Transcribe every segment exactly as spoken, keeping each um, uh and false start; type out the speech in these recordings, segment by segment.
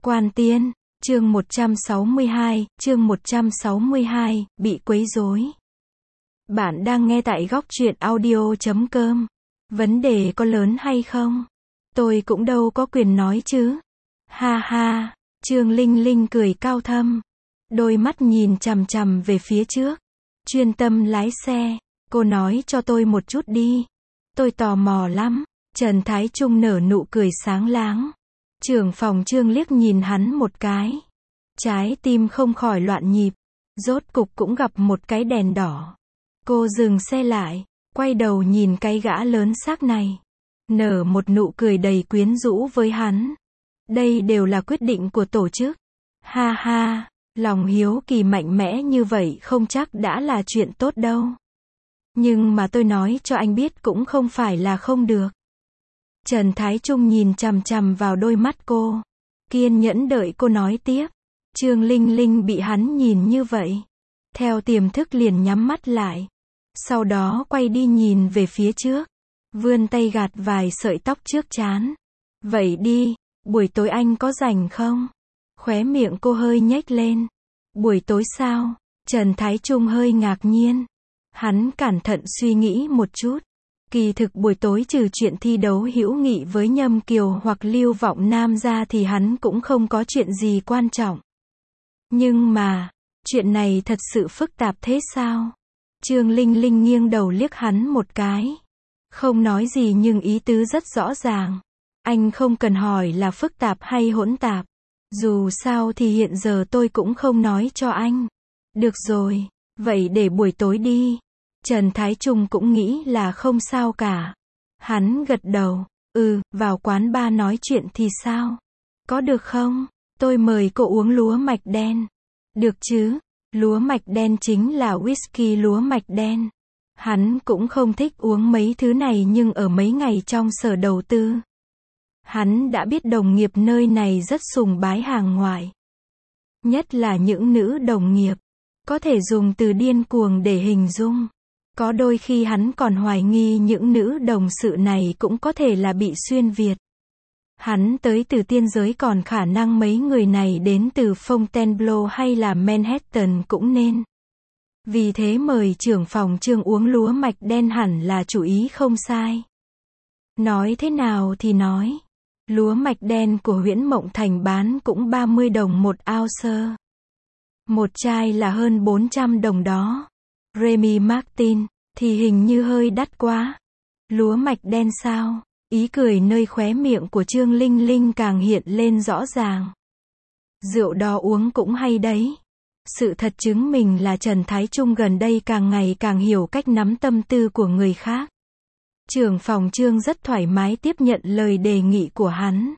Quan Tiên, chương một trăm sáu mươi hai, chương một trăm sáu mươi hai, bị quấy rối. Bạn đang nghe tại góc truyện audio chấm com. Vấn đề có lớn hay không? Tôi cũng đâu có quyền nói chứ. Ha ha, Trương Linh Linh cười cao thâm. Đôi mắt nhìn chằm chằm về phía trước. Chuyên tâm lái xe. Cô nói cho tôi một chút đi. Tôi tò mò lắm. Trần Thái Trung nở nụ cười sáng láng. Trưởng phòng Trương liếc nhìn hắn một cái. Trái tim không khỏi loạn nhịp. Rốt cục cũng gặp một cái đèn đỏ. Cô dừng xe lại, quay đầu nhìn cái gã lớn xác này. Nở một nụ cười đầy quyến rũ với hắn. Đây đều là quyết định của tổ chức. Ha ha, lòng hiếu kỳ mạnh mẽ như vậy không chắc đã là chuyện tốt đâu. Nhưng mà tôi nói cho anh biết cũng không phải là không được. Trần Thái Trung nhìn chằm chằm vào đôi mắt cô. Kiên nhẫn đợi cô nói tiếp. Trương Linh Linh bị hắn nhìn như vậy. Theo tiềm thức liền nhắm mắt lại. Sau đó quay đi nhìn về phía trước. Vươn tay gạt vài sợi tóc trước trán. Vậy đi, buổi tối anh có rảnh không? Khóe miệng cô hơi nhếch lên. Buổi tối sao? Trần Thái Trung hơi ngạc nhiên. Hắn cẩn thận suy nghĩ một chút. Kỳ thực buổi tối trừ chuyện thi đấu hữu nghị với Nhâm Kiều hoặc Lưu Vọng Nam ra thì hắn cũng không có chuyện gì quan trọng. Nhưng mà, chuyện này thật sự phức tạp thế sao? Trương Linh Linh nghiêng đầu liếc hắn một cái. Không nói gì nhưng ý tứ rất rõ ràng. Anh không cần hỏi là phức tạp hay hỗn tạp. Dù sao thì hiện giờ tôi cũng không nói cho anh. Được rồi, vậy để buổi tối đi. Trần Thái Trung cũng nghĩ là không sao cả. Hắn gật đầu, ừ, vào quán bar nói chuyện thì sao? Có được không? Tôi mời cô uống lúa mạch đen. Được chứ? Lúa mạch đen chính là whisky lúa mạch đen. Hắn cũng không thích uống mấy thứ này nhưng ở mấy ngày trong sở đầu tư. Hắn đã biết đồng nghiệp nơi này rất sùng bái hàng ngoại. Nhất là những nữ đồng nghiệp. Có thể dùng từ điên cuồng để hình dung. Có đôi khi hắn còn hoài nghi những nữ đồng sự này cũng có thể là bị xuyên Việt. Hắn tới từ tiên giới còn khả năng mấy người này đến từ Fontainebleau hay là Manhattan cũng nên. Vì thế mời trưởng phòng Trương uống lúa mạch đen hẳn là chủ ý không sai. Nói thế nào thì nói. Lúa mạch đen của Huyễn Mộng Thành bán cũng ba mươi đồng một ounce. Một chai là hơn bốn trăm đồng đó. Remy Martin, thì hình như hơi đắt quá. Lúa mạch đen sao? Ý cười nơi khóe miệng của Trương Linh Linh càng hiện lên rõ ràng. Rượu đỏ uống cũng hay đấy. Sự thật chứng minh là Trần Thái Trung gần đây càng ngày càng hiểu cách nắm tâm tư của người khác. Trưởng phòng Trương rất thoải mái tiếp nhận lời đề nghị của hắn.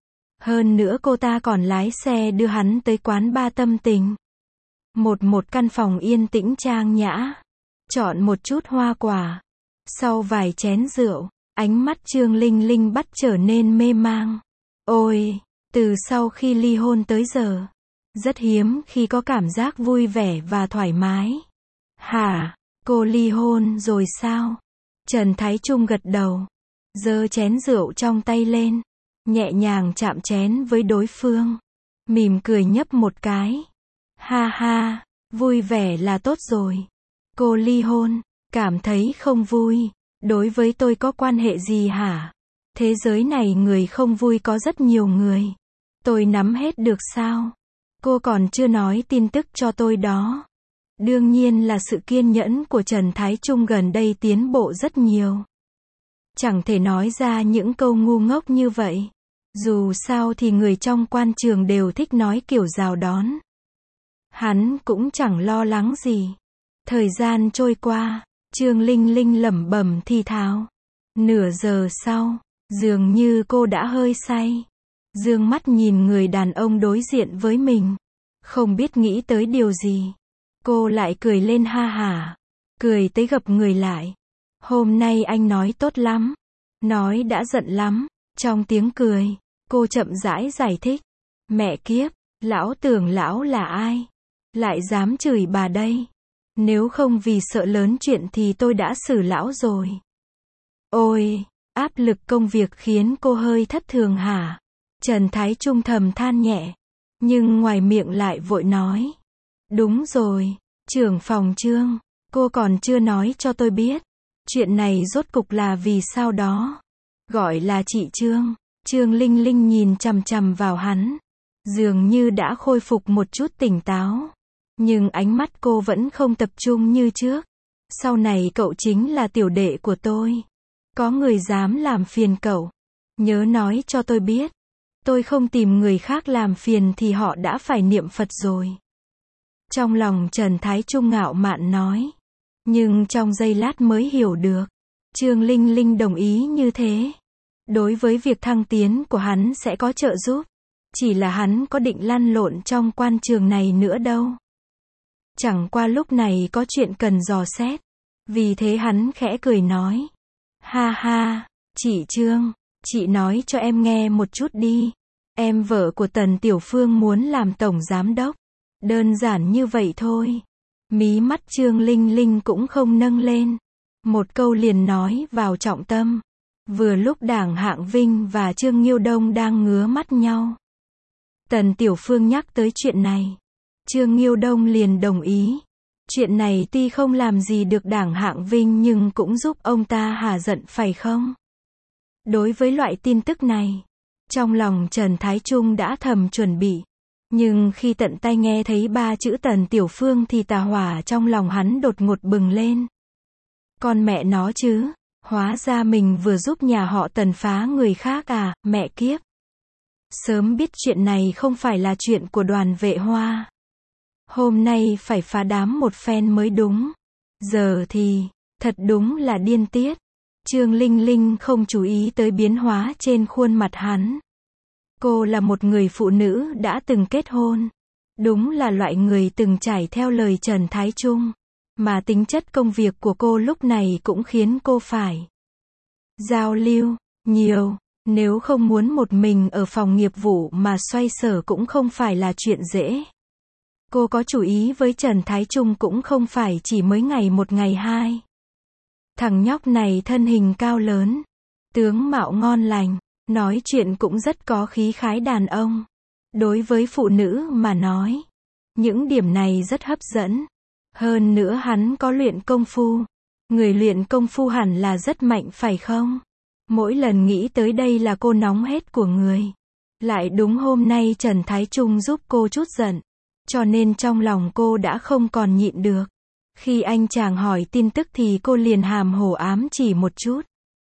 Hơn nữa cô ta còn lái xe đưa hắn tới quán bar tâm tình. Một một căn phòng yên tĩnh trang nhã. Chọn một chút hoa quả. Sau vài chén rượu, ánh mắt Trương Linh Linh bắt trở nên mê mang. Ôi, từ sau khi ly hôn tới giờ, rất hiếm khi có cảm giác vui vẻ và thoải mái. Hả, cô ly hôn rồi sao? Trần Thái Trung gật đầu, giơ chén rượu trong tay lên, nhẹ nhàng chạm chén với đối phương, mỉm cười nhấp một cái. Ha ha, vui vẻ là tốt rồi. Cô ly hôn, cảm thấy không vui. Đối với tôi có quan hệ gì hả? Thế giới này người không vui có rất nhiều người. Tôi nắm hết được sao? Cô còn chưa nói tin tức cho tôi đó. Đương nhiên là sự kiên nhẫn của Trần Thái Trung gần đây tiến bộ rất nhiều. Chẳng thể nói ra những câu ngu ngốc như vậy. Dù sao thì người trong quan trường đều thích nói kiểu rào đón. Hắn cũng chẳng lo lắng gì. Thời gian trôi qua, Trương Linh Linh lẩm bẩm thì thào. Nửa giờ sau, dường như cô đã hơi say. Dương mắt nhìn người đàn ông đối diện với mình. Không biết nghĩ tới điều gì. Cô lại cười lên ha hả. Cười tới gập người lại. Hôm nay anh nói tốt lắm. Nói đã giận lắm. Trong tiếng cười, cô chậm rãi giải thích. Mẹ kiếp, lão tưởng lão là ai? Lại dám chửi bà đây. Nếu không vì sợ lớn chuyện thì tôi đã xử lão rồi. Ôi, áp lực công việc khiến cô hơi thất thường hả? Trần Thái Trung thầm than nhẹ, nhưng ngoài miệng lại vội nói. Đúng rồi, trưởng phòng Trương, cô còn chưa nói cho tôi biết. Chuyện này rốt cục là vì sao đó? Gọi là chị Trương. Trương Linh Linh nhìn chằm chằm vào hắn. Dường như đã khôi phục một chút tỉnh táo. Nhưng ánh mắt cô vẫn không tập trung như trước. Sau này cậu chính là tiểu đệ của tôi. Có người dám làm phiền cậu, nhớ nói cho tôi biết. Tôi không tìm người khác làm phiền thì họ đã phải niệm Phật rồi. Trong lòng Trần Thái Trung ngạo mạn nói. Nhưng trong giây lát mới hiểu được. Trương Linh Linh đồng ý như thế. Đối với việc thăng tiến của hắn sẽ có trợ giúp. Chỉ là hắn có định lăn lộn trong quan trường này nữa đâu. Chẳng qua lúc này có chuyện cần dò xét. Vì thế hắn khẽ cười nói. Ha ha, chị Trương, chị nói cho em nghe một chút đi. Em vợ của Tần Tiểu Phương muốn làm tổng giám đốc. Đơn giản như vậy thôi. Mí mắt Trương Linh Linh cũng không nâng lên. Một câu liền nói vào trọng tâm. Vừa lúc Đảng Hạng Vinh và Trương Nghiêu Đông đang ngứa mắt nhau. Tần Tiểu Phương nhắc tới chuyện này. Trương Nghiêu Đông liền đồng ý. Chuyện này tuy không làm gì được Đảng Hạng Vinh nhưng cũng giúp ông ta hả giận phải không? Đối với loại tin tức này, trong lòng Trần Thái Trung đã thầm chuẩn bị. Nhưng khi tận tay nghe thấy ba chữ Tần Tiểu Phương thì tà hỏa trong lòng hắn đột ngột bừng lên. Con mẹ nó chứ, hóa ra mình vừa giúp nhà họ Tần phá người khác à, mẹ kiếp. Sớm biết chuyện này không phải là chuyện của Đoàn Vệ Hoa. Hôm nay phải phá đám một phen mới đúng. Giờ thì, thật đúng là điên tiết. Trương Linh Linh không chú ý tới biến hóa trên khuôn mặt hắn. Cô là một người phụ nữ đã từng kết hôn. Đúng là loại người từng trải theo lời Trần Thái Trung. Mà tính chất công việc của cô lúc này cũng khiến cô phải giao lưu nhiều. Nếu không muốn một mình ở phòng nghiệp vụ mà xoay sở cũng không phải là chuyện dễ. Cô có chú ý với Trần Thái Trung cũng không phải chỉ mới ngày một ngày hai. Thằng nhóc này thân hình cao lớn, tướng mạo ngon lành, nói chuyện cũng rất có khí khái đàn ông. Đối với phụ nữ mà nói, những điểm này rất hấp dẫn. Hơn nữa hắn có luyện công phu. Người luyện công phu hẳn là rất mạnh phải không? Mỗi lần nghĩ tới đây là cô nóng hết của người. Lại đúng hôm nay Trần Thái Trung giúp cô chút giận. Cho nên trong lòng cô đã không còn nhịn được. Khi anh chàng hỏi tin tức thì cô liền hàm hồ ám chỉ một chút.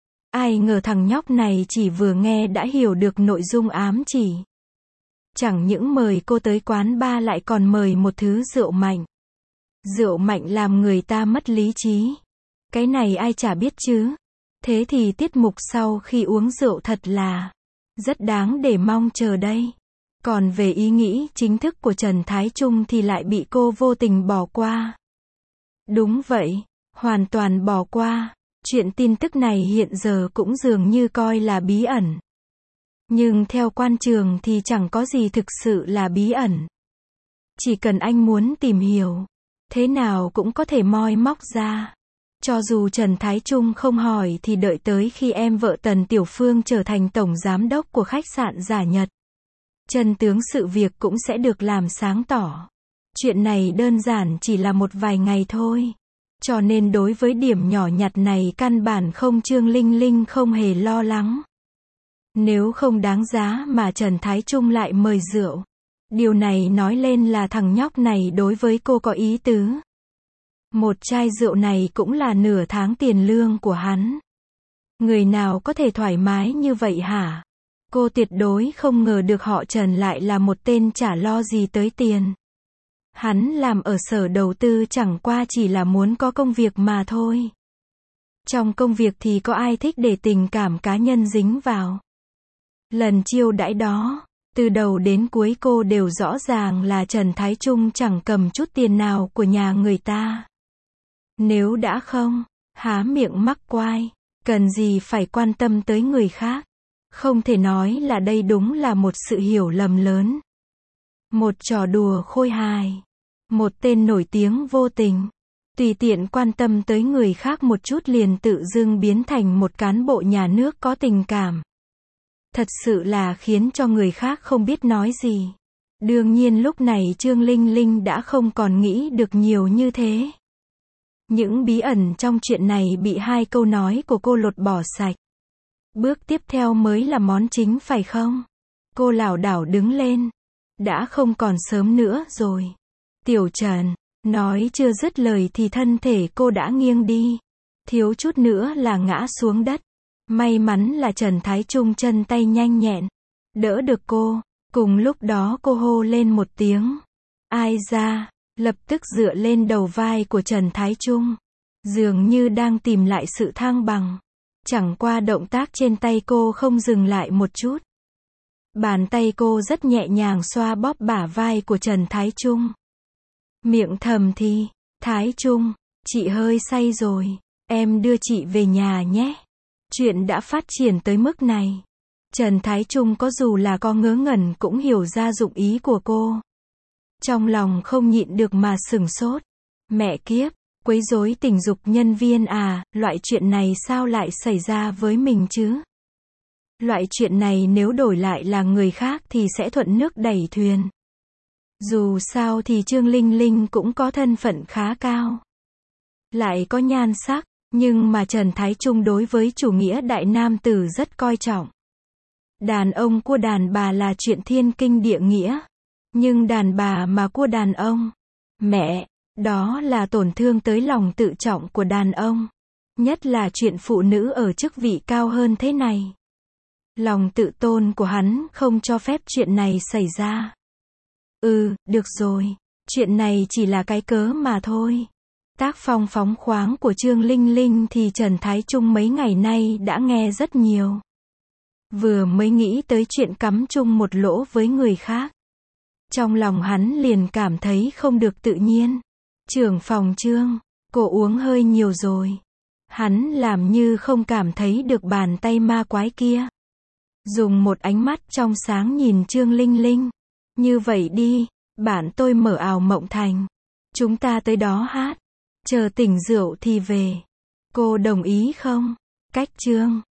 Ai ngờ thằng nhóc này chỉ vừa nghe đã hiểu được nội dung ám chỉ. Chẳng những mời cô tới quán bar lại còn mời một thứ rượu mạnh. Rượu mạnh làm người ta mất lý trí. Cái này ai chả biết chứ. Thế thì tiết mục sau khi uống rượu thật là rất đáng để mong chờ đây. Còn về ý nghĩ chính thức của Trần Thái Trung thì lại bị cô vô tình bỏ qua. Đúng vậy, hoàn toàn bỏ qua. Chuyện tin tức này hiện giờ cũng dường như coi là bí ẩn. Nhưng theo quan trường thì chẳng có gì thực sự là bí ẩn. Chỉ cần anh muốn tìm hiểu, thế nào cũng có thể moi móc ra. Cho dù Trần Thái Trung không hỏi thì đợi tới khi em vợ Tần Tiểu Phương trở thành tổng giám đốc của khách sạn Giả Nhật. Chân tướng sự việc cũng sẽ được làm sáng tỏ. Chuyện này đơn giản chỉ là một vài ngày thôi. Cho nên đối với điểm nhỏ nhặt này căn bản không Trương Linh Linh không hề lo lắng. Nếu không đáng giá mà Trần Thái Trung lại mời rượu. Điều này nói lên là thằng nhóc này đối với cô có ý tứ. Một chai rượu này cũng là nửa tháng tiền lương của hắn. Người nào có thể thoải mái như vậy hả? Cô tuyệt đối không ngờ được họ Trần lại là một tên chả lo gì tới tiền. Hắn làm ở sở đầu tư chẳng qua chỉ là muốn có công việc mà thôi. Trong công việc thì có ai thích để tình cảm cá nhân dính vào. Lần chiêu đãi đó, từ đầu đến cuối cô đều rõ ràng là Trần Thái Trung chẳng cầm chút tiền nào của nhà người ta. Nếu đã không, há miệng mắc quai, cần gì phải quan tâm tới người khác. Không thể nói là đây đúng là một sự hiểu lầm lớn. Một trò đùa khôi hài. Một tên nổi tiếng vô tình. Tùy tiện quan tâm tới người khác một chút liền tự dưng biến thành một cán bộ nhà nước có tình cảm. Thật sự là khiến cho người khác không biết nói gì. Đương nhiên lúc này Trương Linh Linh đã không còn nghĩ được nhiều như thế. Những bí ẩn trong chuyện này bị hai câu nói của cô lột bỏ sạch. Bước tiếp theo mới là món chính phải không? Cô lảo đảo đứng lên. Đã không còn sớm nữa rồi. Tiểu Trần, nói chưa dứt lời thì thân thể cô đã nghiêng đi. Thiếu chút nữa là ngã xuống đất. May mắn là Trần Thái Trung chân tay nhanh nhẹn. Đỡ được cô. Cùng lúc đó cô hô lên một tiếng. Ai ra, lập tức dựa lên đầu vai của Trần Thái Trung. Dường như đang tìm lại sự thăng bằng. Chẳng qua động tác trên tay cô không dừng lại một chút. Bàn tay cô rất nhẹ nhàng xoa bóp bả vai của Trần Thái Trung. Miệng thầm thì, Thái Trung, chị hơi say rồi, em đưa chị về nhà nhé. Chuyện đã phát triển tới mức này. Trần Thái Trung có dù là có ngớ ngẩn cũng hiểu ra dụng ý của cô. Trong lòng không nhịn được mà sửng sốt. Mẹ kiếp, quấy rối tình dục nhân viên à, loại chuyện này sao lại xảy ra với mình chứ? Loại chuyện này nếu đổi lại là người khác thì sẽ thuận nước đẩy thuyền. Dù sao thì Trương Linh Linh cũng có thân phận khá cao. Lại có nhan sắc, nhưng mà Trần Thái Trung đối với chủ nghĩa đại nam tử rất coi trọng. Đàn ông cua đàn bà là chuyện thiên kinh địa nghĩa. Nhưng đàn bà mà cua đàn ông, mẹ, đó là tổn thương tới lòng tự trọng của đàn ông. Nhất là chuyện phụ nữ ở chức vị cao hơn thế này. Lòng tự tôn của hắn không cho phép chuyện này xảy ra. Ừ, được rồi. Chuyện này chỉ là cái cớ mà thôi. Tác phong phóng khoáng của Trương Linh Linh thì Trần Thái Trung mấy ngày nay đã nghe rất nhiều. Vừa mới nghĩ tới chuyện cắm chung một lỗ với người khác. Trong lòng hắn liền cảm thấy không được tự nhiên. Trưởng phòng Trương, cô uống hơi nhiều rồi. Hắn làm như không cảm thấy được bàn tay ma quái kia. Dùng một ánh mắt trong sáng nhìn Trương Linh Linh. Như vậy đi, bạn tôi mở ào mộng thành. Chúng ta tới đó hát. Chờ tỉnh rượu thì về. Cô đồng ý không? Cách Trương.